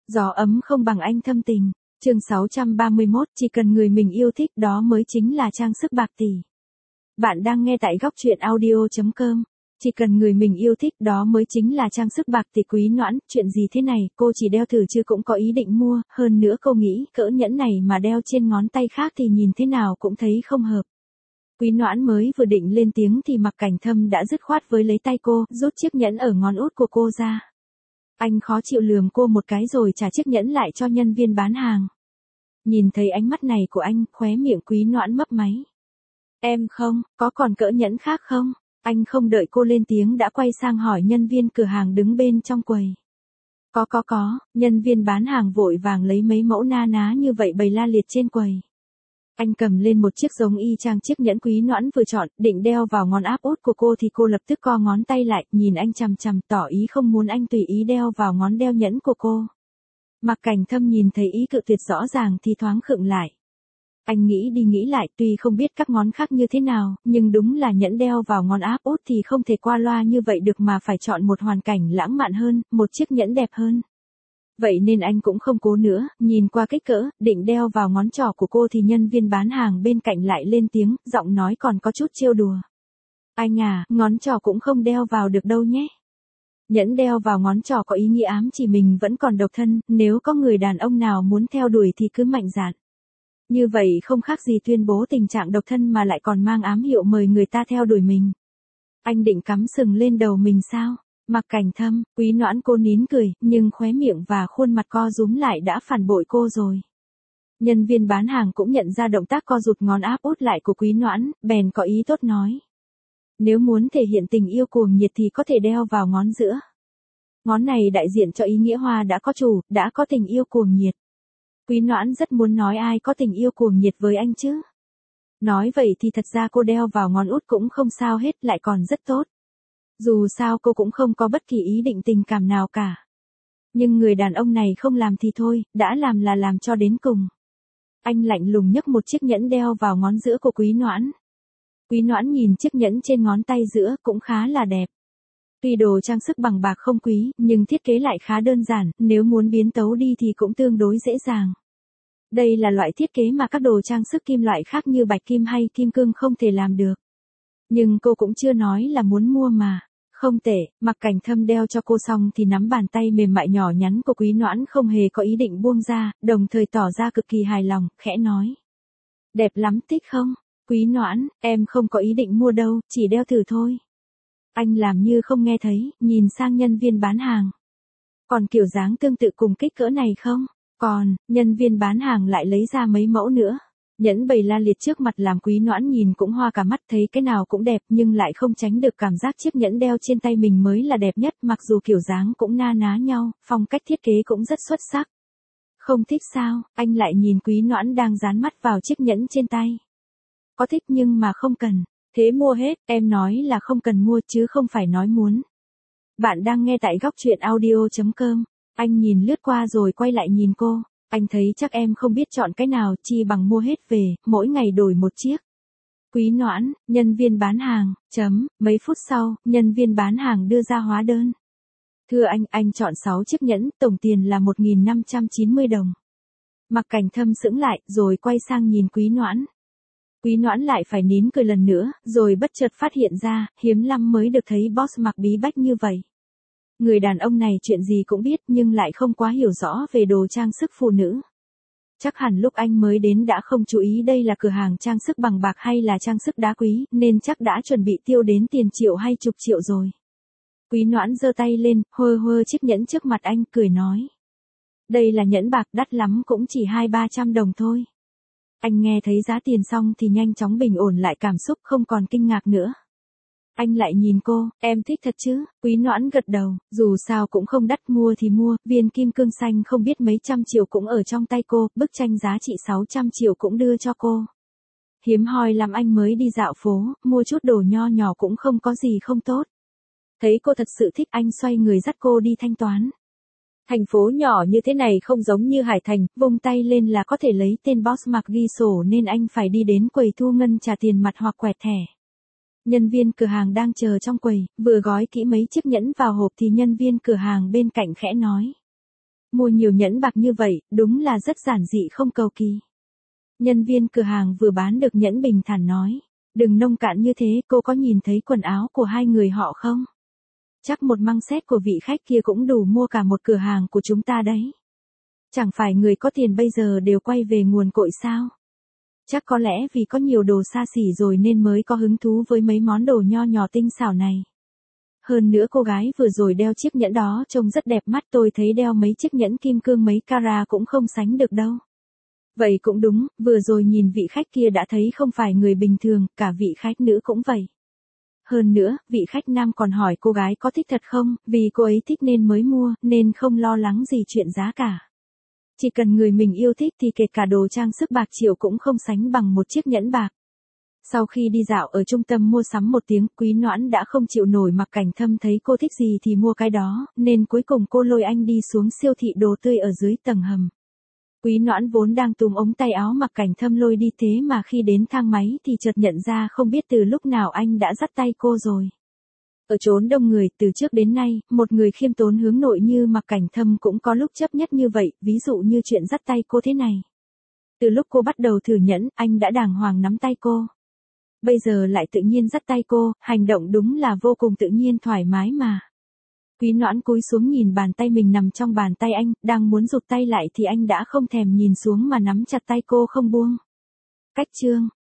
Gió ấm không bằng anh thâm tình. Chương 631, chỉ cần người mình yêu thích đó mới chính là trang sức bạc tỷ. Bạn đang nghe tại góc truyện audio.com. Chỉ cần người mình yêu thích đó mới chính là trang sức bạc tỷ. Quý Noãn, chuyện gì thế này, cô chỉ đeo thử chứ cũng có ý định mua, hơn nữa cô nghĩ cỡ nhẫn này mà đeo trên ngón tay khác thì nhìn thế nào cũng thấy không hợp. Quý Noãn mới vừa định lên tiếng thì Mặc Cảnh Thâm đã dứt khoát với lấy tay cô, rút chiếc nhẫn ở ngón út của cô ra. Anh khó chịu lườm cô một cái rồi trả chiếc nhẫn lại cho nhân viên bán hàng. Nhìn thấy ánh mắt này của anh, khóe miệng Quý Noãn mấp máy. Em không, có còn cỡ nhẫn khác không? Anh không đợi cô lên tiếng đã quay sang hỏi nhân viên cửa hàng đứng bên trong quầy. Có, nhân viên bán hàng vội vàng lấy mấy mẫu na ná như vậy bày la liệt trên quầy. Anh cầm lên một chiếc giống y chang chiếc nhẫn Quý Noãn vừa chọn, định đeo vào ngón áp út của cô thì cô lập tức co ngón tay lại, nhìn anh chằm chằm tỏ ý không muốn anh tùy ý đeo vào ngón đeo nhẫn của cô. Mặc Cảnh Thâm nhìn thấy ý cự tuyệt rõ ràng thì thoáng khựng lại. Anh nghĩ đi nghĩ lại, tuy không biết các ngón khác như thế nào, nhưng đúng là nhẫn đeo vào ngón áp út thì không thể qua loa như vậy được mà phải chọn một hoàn cảnh lãng mạn hơn, một chiếc nhẫn đẹp hơn. Vậy nên anh cũng không cố nữa, nhìn qua kích cỡ, định đeo vào ngón trỏ của cô thì nhân viên bán hàng bên cạnh lại lên tiếng, giọng nói còn có chút trêu đùa. Anh à, ngón trỏ cũng không đeo vào được đâu nhé. Nhẫn đeo vào ngón trỏ có ý nghĩa ám chỉ mình vẫn còn độc thân, nếu có người đàn ông nào muốn theo đuổi thì cứ mạnh dạn. Như vậy không khác gì tuyên bố tình trạng độc thân mà lại còn mang ám hiệu mời người ta theo đuổi mình. Anh định cắm sừng lên đầu mình sao? Mặc Cảnh Thâm, Quý Noãn cô nín cười, nhưng khóe miệng và khuôn mặt co rúm lại đã phản bội cô rồi. Nhân viên bán hàng cũng nhận ra động tác co rụt ngón áp út lại của Quý Noãn, bèn có ý tốt nói. Nếu muốn thể hiện tình yêu cuồng nhiệt thì có thể đeo vào ngón giữa. Ngón này đại diện cho ý nghĩa hoa đã có chủ, đã có tình yêu cuồng nhiệt. Quý Noãn rất muốn nói ai có tình yêu cuồng nhiệt với anh chứ. Nói vậy thì thật ra cô đeo vào ngón út cũng không sao hết, lại còn rất tốt. Dù sao cô cũng không có bất kỳ ý định tình cảm nào cả. Nhưng người đàn ông này không làm thì thôi, đã làm là làm cho đến cùng. Anh lạnh lùng nhấc một chiếc nhẫn đeo vào ngón giữa của Quý Noãn. Quý Noãn nhìn chiếc nhẫn trên ngón tay giữa cũng khá là đẹp. Tuy đồ trang sức bằng bạc không quý, nhưng thiết kế lại khá đơn giản, nếu muốn biến tấu đi thì cũng tương đối dễ dàng. Đây là loại thiết kế mà các đồ trang sức kim loại khác như bạch kim hay kim cương không thể làm được. Nhưng cô cũng chưa nói là muốn mua mà. Không tệ, Mặc Cảnh Thâm đeo cho cô xong thì nắm bàn tay mềm mại nhỏ nhắn của Quý Noãn không hề có ý định buông ra, đồng thời tỏ ra cực kỳ hài lòng, khẽ nói. Đẹp lắm thích không? Quý Noãn, em không có ý định mua đâu, chỉ đeo thử thôi. Anh làm như không nghe thấy, nhìn sang nhân viên bán hàng. Còn kiểu dáng tương tự cùng kích cỡ này không? Còn, nhân viên bán hàng lại lấy ra mấy mẫu nữa. Nhẫn bày la liệt trước mặt làm Quý Noãn nhìn cũng hoa cả mắt, thấy cái nào cũng đẹp nhưng lại không tránh được cảm giác chiếc nhẫn đeo trên tay mình mới là đẹp nhất, mặc dù kiểu dáng cũng na ná nhau, phong cách thiết kế cũng rất xuất sắc. Không thích sao? Anh lại nhìn Quý Noãn đang dán mắt vào chiếc nhẫn trên tay. Có thích nhưng mà không cần. Thế mua hết, em nói là không cần mua chứ không phải nói muốn. Bạn đang nghe tại góc truyện audio.com. Anh nhìn lướt qua rồi quay lại nhìn cô. Anh thấy chắc em không biết chọn cái nào, chi bằng mua hết về, mỗi ngày đổi một chiếc. Quý Noãn, nhân viên bán hàng, mấy phút sau, nhân viên bán hàng đưa ra hóa đơn. Thưa anh chọn 6 chiếc nhẫn, tổng tiền là 1.590 đồng. Mặc Cảnh Thâm sững lại, rồi quay sang nhìn Quý Noãn. Quý Noãn lại phải nín cười lần nữa, rồi bất chợt phát hiện ra, hiếm lắm mới được thấy boss mặc bí bách như vậy. Người đàn ông này chuyện gì cũng biết nhưng lại không quá hiểu rõ về đồ trang sức phụ nữ. Chắc hẳn lúc anh mới đến đã không chú ý đây là cửa hàng trang sức bằng bạc hay là trang sức đá quý, nên chắc đã chuẩn bị tiêu đến tiền triệu hay chục triệu rồi. Quý Noãn giơ tay lên, hơ chiếc nhẫn trước mặt anh, cười nói. Đây là nhẫn bạc đắt lắm cũng chỉ 200-300 đồng thôi. Anh nghe thấy giá tiền xong thì nhanh chóng bình ổn lại cảm xúc, không còn kinh ngạc nữa. Anh lại nhìn cô, em thích thật chứ? Quý Noãn gật đầu, dù sao cũng không đắt, mua thì mua, viên kim cương xanh không biết mấy trăm triệu cũng ở trong tay cô, bức tranh giá trị 600 triệu cũng đưa cho cô. Hiếm hoi lắm anh mới đi dạo phố, mua chút đồ nho nhỏ cũng không có gì không tốt. Thấy cô thật sự thích anh xoay người dắt cô đi thanh toán. Thành phố nhỏ như thế này không giống như Hải Thành, vung tay lên là có thể lấy tên boss mặc ghi sổ nên anh phải đi đến quầy thu ngân trả tiền mặt hoặc quẹt thẻ. Nhân viên cửa hàng đang chờ trong quầy, vừa gói kỹ mấy chiếc nhẫn vào hộp thì nhân viên cửa hàng bên cạnh khẽ nói. Mua nhiều nhẫn bạc như vậy, đúng là rất giản dị không cầu kỳ. Nhân viên cửa hàng vừa bán được nhẫn bình thản nói. Đừng nông cạn như thế, cô có nhìn thấy quần áo của hai người họ không? Chắc một măng xét của vị khách kia cũng đủ mua cả một cửa hàng của chúng ta đấy. Chẳng phải người có tiền bây giờ đều quay về nguồn cội sao? Chắc có lẽ vì có nhiều đồ xa xỉ rồi nên mới có hứng thú với mấy món đồ nho nhỏ tinh xảo này. Hơn nữa cô gái vừa rồi đeo chiếc nhẫn đó trông rất đẹp mắt, tôi thấy đeo mấy chiếc nhẫn kim cương mấy carat cũng không sánh được đâu. Vậy cũng đúng, vừa rồi nhìn vị khách kia đã thấy không phải người bình thường, cả vị khách nữ cũng vậy. Hơn nữa, vị khách nam còn hỏi cô gái có thích thật không, vì cô ấy thích nên mới mua, nên không lo lắng gì chuyện giá cả. Chỉ cần người mình yêu thích thì kể cả đồ trang sức bạc triệu cũng không sánh bằng một chiếc nhẫn bạc. Sau khi đi dạo ở trung tâm mua sắm một tiếng, Quý Noãn đã không chịu nổi Mạc Cảnh Thâm thấy cô thích gì thì mua cái đó, nên cuối cùng cô lôi anh đi xuống siêu thị đồ tươi ở dưới tầng hầm. Quý Noãn vốn đang túm ống tay áo Mạc Cảnh Thâm lôi đi, thế mà khi đến thang máy thì chợt nhận ra không biết từ lúc nào anh đã dắt tay cô rồi. Ở chốn đông người, từ trước đến nay, một người khiêm tốn hướng nội như Mạc Cảnh Thâm cũng có lúc chấp nhất như vậy, ví dụ như chuyện dắt tay cô thế này. Từ lúc cô bắt đầu thử nhẫn, anh đã đàng hoàng nắm tay cô. Bây giờ lại tự nhiên dắt tay cô, hành động đúng là vô cùng tự nhiên thoải mái mà. Quý Noãn cúi xuống nhìn bàn tay mình nằm trong bàn tay anh, đang muốn rụt tay lại thì anh đã không thèm nhìn xuống mà nắm chặt tay cô không buông. Cách chương